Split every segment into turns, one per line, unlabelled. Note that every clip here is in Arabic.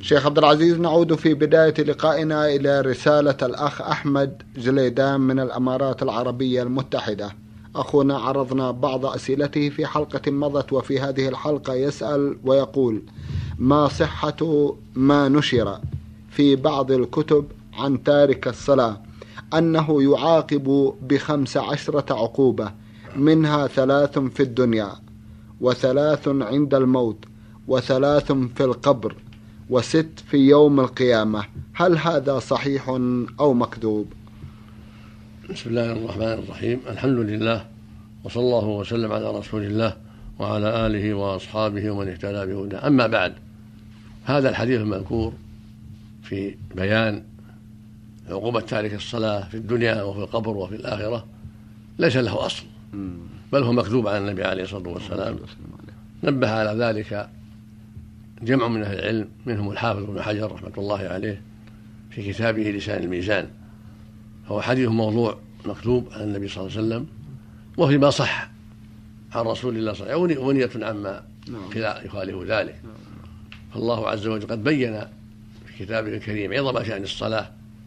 شيخ عبد العزيز، نعود في بداية لقائنا إلى رسالة الأخ أحمد جليدان من الأمارات العربية المتحدة. أخونا عرضنا بعض أسئلته في حلقة مضت، وفي هذه الحلقة يسأل ويقول: ما صحة ما نشر في بعض الكتب عن تارك الصلاة أنه يعاقب ب15 عقوبة، منها 3 في الدنيا، و3 عند الموت، و3 في القبر، و6 في يوم القيامة؟ هل هذا صحيح أو مكذوب؟
بسم الله الرحمن الرحيم. الحمد لله، وصلى الله وسلم على رسول الله وعلى آله وأصحابه ومن اهتدى بهداه. أما بعد، هذا الحديث المذكور في بيان عقوبة تارك الصلاة في الدنيا وفي القبر وفي الآخرة ليس له أصل، بل هو مكذوب على النبي عليه الصلاة والسلام. نبه على ذلك جمع من أهل العلم، منهم الحافظ ابن حجر رحمة الله عليه في كتابه لسان الميزان. هو حديث موضوع مكذوب عن النبي صلى الله عليه وسلم، وفيما صح عن رسول الله صلى الله عليه وسلم ونية عما يخالف ذلك. فالله عز وجل قد بين في كتابه الكريم عظم شأن الصلاة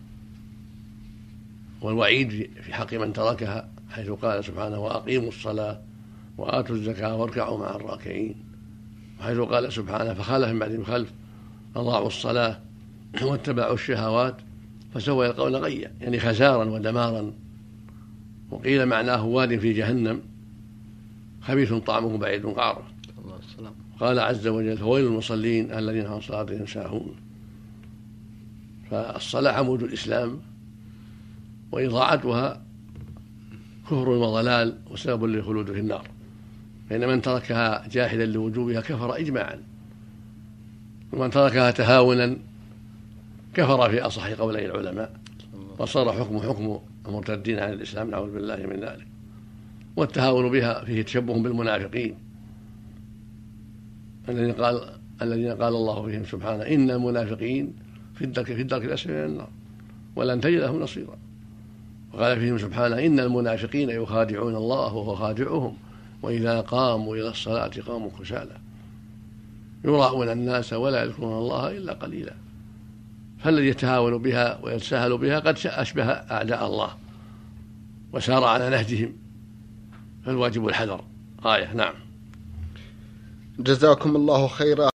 والوعيد في حق من تركها، حيث قال سبحانه: وأقيموا الصلاة وآتوا الزكاة واركعوا مع الراكعين. وحيث قال سبحانه: فخلف من بعدهم خلف أضاعوا الصلاة واتبعوا الشهوات فسوف يلقون غيا، يعني خسارا ودمارا. وقيل معناه واد في جهنم خبيث طعمه بعيد قعره. قال عز وجل: فويل للمصلين الذين عن صلاتهم ساهون. فالصلاة عمود الإسلام، وإضاعتها كفر وضلال وسبب للخلود في النار، فإن من تركها جاحدا لوجوبها كفر إجماعا، ومن تركها تهاونا كفر في أصح قولي العلماء، وصار حكم المرتدين عن الإسلام، نعوذ بالله من ذلك. والتهاون بها فيه تشبه بالمنافقين الذين قال الله فيهم سبحانه: إن المنافقين في الدرك الأسفل من النار ولن تجد لهم نصيرا. وقال فيهم سبحانه: إن المنافقين يخادعون الله وهو خادعهم وإذا قاموا إلى الصلاة قاموا كسالى يراءون الناس ولا يذكرون الله إلا قليلا. فالذي يتهاون بها ويتساهل بها قد أشبه أعداء الله وسار على نهجهم، فالواجب الحذر غاية. نعم.
جزاكم الله خيرا.